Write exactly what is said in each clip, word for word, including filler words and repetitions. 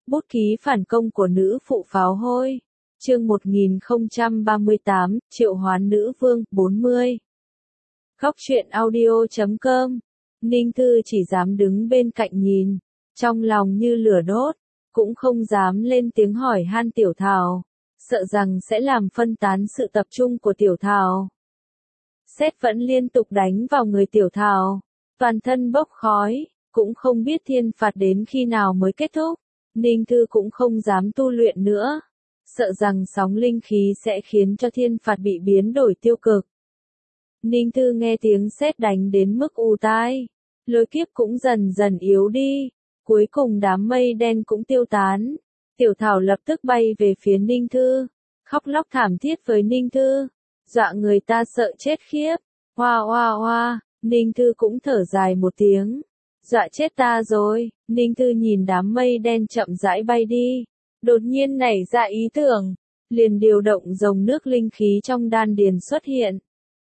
Bút ký phản công của nữ phụ pháo hôi. Chương một nghìn không trăm ba mươi tám, triệu hoán nữ vương, bốn mươi. Góc truyện audio chấm com. Ninh Thư chỉ dám đứng bên cạnh nhìn, trong lòng như lửa đốt, cũng không dám lên tiếng hỏi han Tiểu Thảo, sợ rằng sẽ làm phân tán sự tập trung của Tiểu Thảo. Sét vẫn liên tục đánh vào người Tiểu Thảo, toàn thân bốc khói, cũng không biết thiên phạt đến khi nào mới kết thúc. Ninh Thư cũng không dám tu luyện nữa, sợ rằng sóng linh khí sẽ khiến cho thiên phạt bị biến đổi tiêu cực. Ninh Thư nghe tiếng sét đánh đến mức ù tai, lôi kiếp cũng dần dần yếu đi, cuối cùng đám mây đen cũng tiêu tán. Tiểu Thảo lập tức bay về phía Ninh Thư, khóc lóc thảm thiết với Ninh Thư, dọa người ta sợ chết khiếp. Hoa hoa hoa, Ninh Thư cũng thở dài một tiếng. Dọa chết ta rồi. Ninh Thư nhìn đám mây đen chậm rãi bay đi, đột nhiên nảy ra ý tưởng, liền điều động dòng nước linh khí trong đan điền xuất hiện,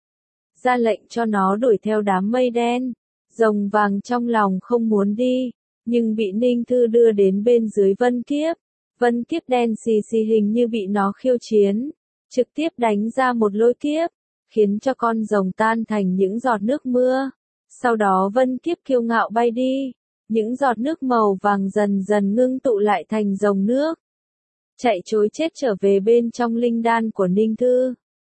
ra lệnh cho nó đuổi theo đám mây đen. Rồng vàng trong lòng không muốn đi, nhưng bị Ninh Thư đưa đến bên dưới vân kiếp. Vân kiếp đen xì xì hình như bị nó khiêu chiến, trực tiếp đánh ra một lôi kiếp, khiến cho con rồng tan thành những giọt nước mưa. Sau đó vân kiếp kiêu ngạo bay đi, những giọt nước màu vàng dần dần ngưng tụ lại thành dòng nước, chạy trối chết trở về bên trong linh đan của Ninh Thư.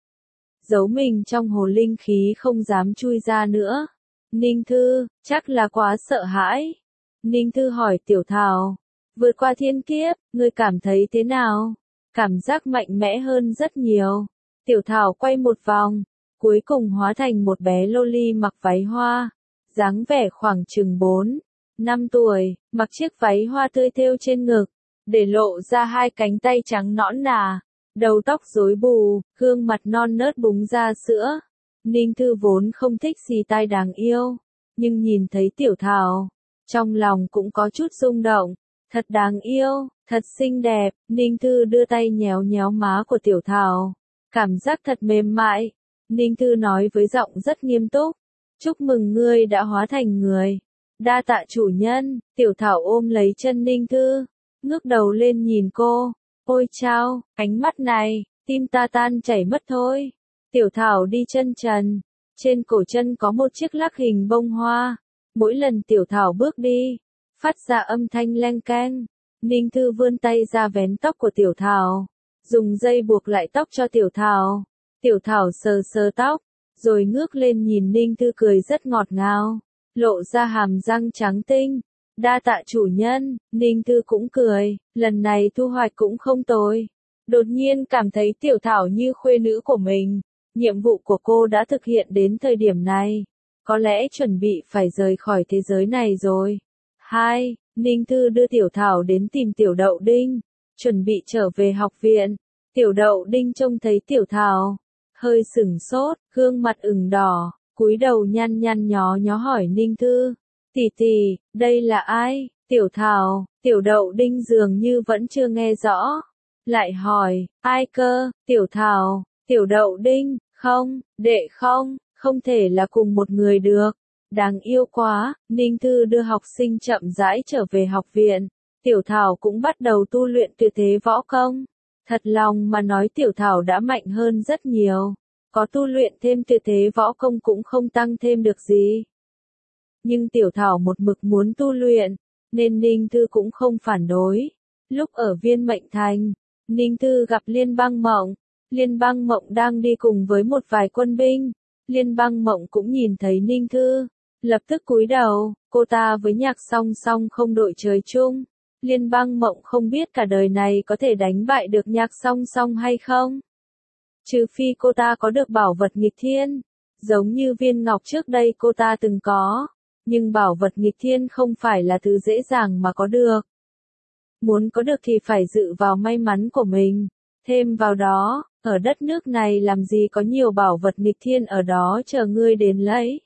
Giấu mình trong hồ linh khí không dám chui ra nữa. Ninh Thư, chắc là quá sợ hãi. Ninh Thư hỏi Tiểu Thảo, vượt qua thiên kiếp, ngươi cảm thấy thế nào? Cảm giác mạnh mẽ hơn rất nhiều. Tiểu Thảo quay một vòng, cuối cùng hóa thành một bé loli mặc váy hoa, dáng vẻ khoảng chừng bốn, năm tuổi, mặc chiếc váy hoa tươi thêu trên ngực, để lộ ra hai cánh tay trắng nõn nà, đầu tóc rối bù, gương mặt non nớt búng ra sữa. Ninh Thư vốn không thích xì tai đáng yêu, nhưng nhìn thấy Tiểu Thảo, trong lòng cũng có chút rung động. Thật đáng yêu, thật xinh đẹp. Ninh Thư đưa tay nhéo nhéo má của Tiểu Thảo, cảm giác thật mềm mại. Ninh Thư nói với giọng rất nghiêm túc, chúc mừng ngươi đã hóa thành người. Đa tạ chủ nhân. Tiểu Thảo ôm lấy chân Ninh Thư, ngước đầu lên nhìn cô. Ôi chao, ánh mắt này, tim ta tan chảy mất thôi. Tiểu Thảo đi chân trần, trên cổ chân có một chiếc lắc hình bông hoa. Mỗi lần Tiểu Thảo bước đi, phát ra âm thanh leng keng. Ninh Thư vươn tay ra vén tóc của Tiểu Thảo, dùng dây buộc lại tóc cho Tiểu Thảo. Tiểu Thảo sờ sờ tóc, rồi ngước lên nhìn Ninh Thư cười rất ngọt ngào, lộ ra hàm răng trắng tinh. Đa tạ chủ nhân. Ninh Thư cũng cười, lần này thu hoạch cũng không tồi. Đột nhiên cảm thấy Tiểu Thảo như khuê nữ của mình. Nhiệm vụ của cô đã thực hiện đến thời điểm này, có lẽ chuẩn bị phải rời khỏi thế giới này rồi. Hai, Ninh Thư đưa Tiểu Thảo đến tìm Tiểu Đậu Đinh, chuẩn bị trở về học viện. Tiểu Đậu Đinh trông thấy Tiểu Thảo, hơi sửng sốt, gương mặt ửng đỏ, cúi đầu nhăn nhăn nhó nhó hỏi Ninh Thư, tỷ tỷ, đây là ai? Tiểu Thảo, Tiểu Đậu Đinh dường như vẫn chưa nghe rõ, lại hỏi, ai cơ? Tiểu Thảo, Tiểu Đậu Đinh, không, đệ không, không thể là cùng một người được. Đáng yêu quá. Ninh Thư đưa học sinh chậm rãi trở về học viện. Tiểu Thảo cũng bắt đầu tu luyện tuyệt thế võ công. Thật lòng mà nói Tiểu Thảo đã mạnh hơn rất nhiều. Có tu luyện thêm tuyệt thế võ công cũng không tăng thêm được gì. Nhưng Tiểu Thảo một mực muốn tu luyện, nên Ninh Thư cũng không phản đối. Lúc ở Viên Mệnh Thành, Ninh Thư gặp Liên Bang Mộng. Liên Bang Mộng đang đi cùng với một vài quân binh. Liên Bang Mộng cũng nhìn thấy Ninh Thư, lập tức cúi đầu. Cô ta với Nhạc Song Song không đội trời chung. Liên Bang Mộng không biết cả đời này có thể đánh bại được Nhạc Song Song hay không. Trừ phi cô ta có được bảo vật nghịch thiên, giống như viên ngọc trước đây cô ta từng có. Nhưng bảo vật nghịch thiên không phải là thứ dễ dàng mà có được. Muốn có được thì phải dựa vào may mắn của mình. Thêm vào đó, ở đất nước này làm gì có nhiều bảo vật nghịch thiên ở đó chờ ngươi đến lấy.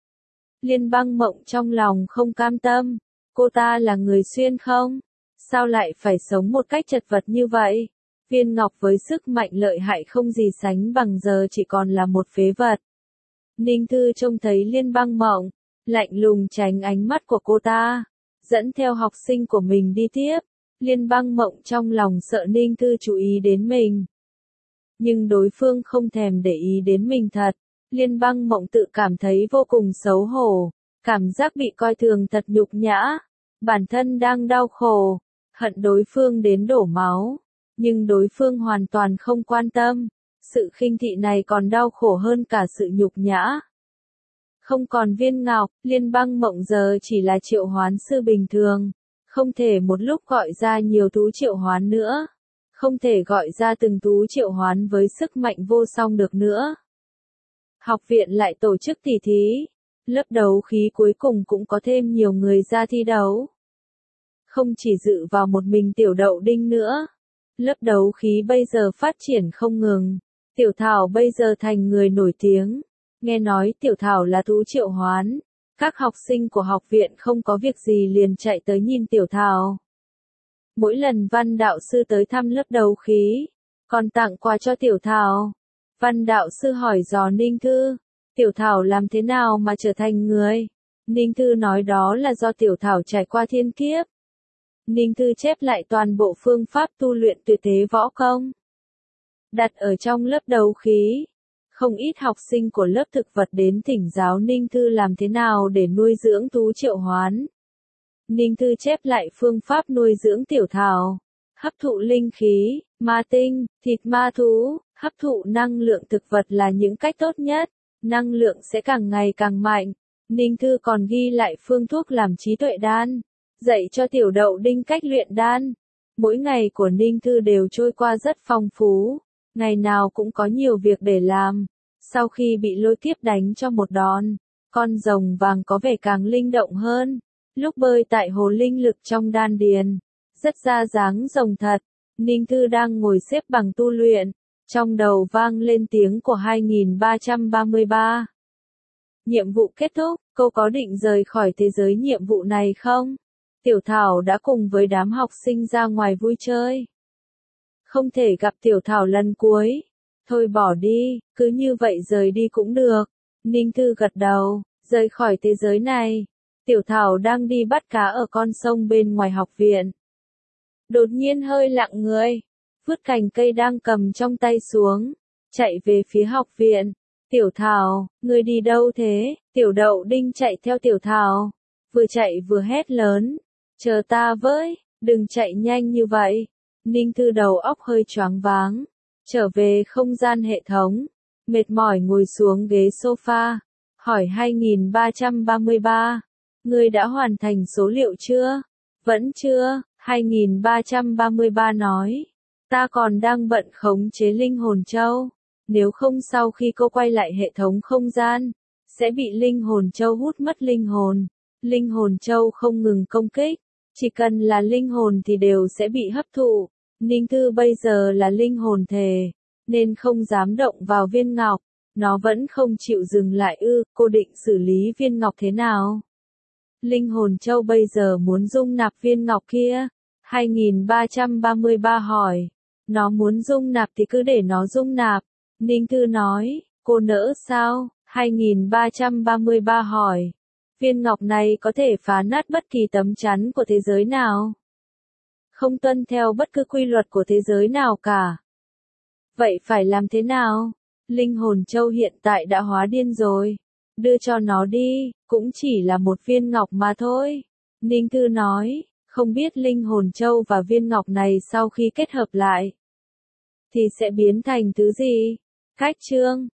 Liên Bang Mộng trong lòng không cam tâm. Cô ta là người xuyên không? Sao lại phải sống một cách chật vật như vậy? Viên ngọc với sức mạnh lợi hại không gì sánh bằng giờ chỉ còn là một phế vật. Ninh Thư trông thấy Liên Bang Mộng, lạnh lùng tránh ánh mắt của cô ta, dẫn theo học sinh của mình đi tiếp. Liên Bang Mộng trong lòng sợ Ninh Thư chú ý đến mình. Nhưng đối phương không thèm để ý đến mình thật. Liên Bang Mộng tự cảm thấy vô cùng xấu hổ. Cảm giác bị coi thường thật nhục nhã. Bản thân đang đau khổ. Hận đối phương đến đổ máu. Nhưng đối phương hoàn toàn không quan tâm. Sự khinh thị này còn đau khổ hơn cả sự nhục nhã. Không còn viên ngọc, Liên Bang Mộng giờ chỉ là triệu hoán sư bình thường. Không thể một lúc gọi ra nhiều thú triệu hoán nữa. Không thể gọi ra từng thú triệu hoán với sức mạnh vô song được nữa. Học viện lại tổ chức tỷ thí. Lớp đấu khí cuối cùng cũng có thêm nhiều người ra thi đấu. Không chỉ dự vào một mình Tiểu Đậu Đinh nữa. Lớp đấu khí bây giờ phát triển không ngừng. Tiểu Thảo bây giờ thành người nổi tiếng. Nghe nói Tiểu Thảo là thú triệu hoán. Các học sinh của học viện không có việc gì liền chạy tới nhìn Tiểu Thảo. Mỗi lần Văn đạo sư tới thăm lớp đấu khí, còn tặng quà cho Tiểu Thảo. Văn đạo sư hỏi dò Ninh Thư, Tiểu Thảo làm thế nào mà trở thành người? Ninh Thư nói đó là do Tiểu Thảo trải qua thiên kiếp. Ninh Thư chép lại toàn bộ phương pháp tu luyện tuyệt thế võ công. Đặt ở trong lớp đấu khí. Không ít học sinh của lớp thực vật đến thỉnh giáo Ninh Thư làm thế nào để nuôi dưỡng thú triệu hoán. Ninh Thư chép lại phương pháp nuôi dưỡng Tiểu Thảo. Hấp thụ linh khí, ma tinh, thịt ma thú, hấp thụ năng lượng thực vật là những cách tốt nhất. Năng lượng sẽ càng ngày càng mạnh. Ninh Thư còn ghi lại phương thuốc làm trí tuệ đan. Dạy cho Tiểu Đậu Đinh cách luyện đan. Mỗi ngày của Ninh Thư đều trôi qua rất phong phú. Ngày nào cũng có nhiều việc để làm. Sau khi bị lôi kiếp đánh cho một đòn, con rồng vàng có vẻ càng linh động hơn. Lúc bơi tại hồ linh lực trong đan điền, rất ra dáng rồng thật. Ninh Thư đang ngồi xếp bằng tu luyện. Trong đầu vang lên tiếng của hai nghìn ba trăm ba mươi ba. Nhiệm vụ kết thúc, cô có định rời khỏi thế giới nhiệm vụ này không? Tiểu Thảo đã cùng với đám học sinh ra ngoài vui chơi. Không thể gặp Tiểu Thảo lần cuối. Thôi bỏ đi, cứ như vậy rời đi cũng được. Ninh Thư gật đầu, rời khỏi thế giới này. Tiểu Thảo đang đi bắt cá ở con sông bên ngoài học viện. Đột nhiên hơi lặng người, vứt cành cây đang cầm trong tay xuống, chạy về phía học viện. Tiểu Thảo, ngươi đi đâu thế? Tiểu Đậu Đinh chạy theo Tiểu Thảo, vừa chạy vừa hét lớn. Chờ ta với, đừng chạy nhanh như vậy. Ninh Thư đầu óc hơi choáng váng. Trở về không gian hệ thống. Mệt mỏi ngồi xuống ghế sofa. Hỏi hai nghìn ba trăm ba mươi ba. Ngươi đã hoàn thành số liệu chưa? Vẫn chưa, hai nghìn ba trăm ba mươi ba nói. Ta còn đang bận khống chế linh hồn châu. Nếu không sau khi cô quay lại hệ thống không gian, sẽ bị linh hồn châu hút mất linh hồn. Linh hồn châu không ngừng công kích. Chỉ cần là linh hồn thì đều sẽ bị hấp thụ. Ninh Thư bây giờ là linh hồn thể, nên không dám động vào viên ngọc. Nó vẫn không chịu dừng lại ư, cô định xử lý viên ngọc thế nào? Linh hồn châu bây giờ muốn dung nạp viên ngọc kia. hai nghìn ba trăm ba mươi ba hỏi. Nó muốn dung nạp thì cứ để nó dung nạp. Ninh Thư nói, cô nỡ sao? hai nghìn ba trăm ba mươi ba hỏi. Viên ngọc này có thể phá nát bất kỳ tấm chắn của thế giới nào. Không tuân theo bất cứ quy luật của thế giới nào cả. Vậy phải làm thế nào? Linh hồn châu hiện tại đã hóa điên rồi. Đưa cho nó đi, cũng chỉ là một viên ngọc mà thôi. Ninh Thư nói, không biết linh hồn châu và viên ngọc này sau khi kết hợp lại, thì sẽ biến thành thứ gì? Cách chương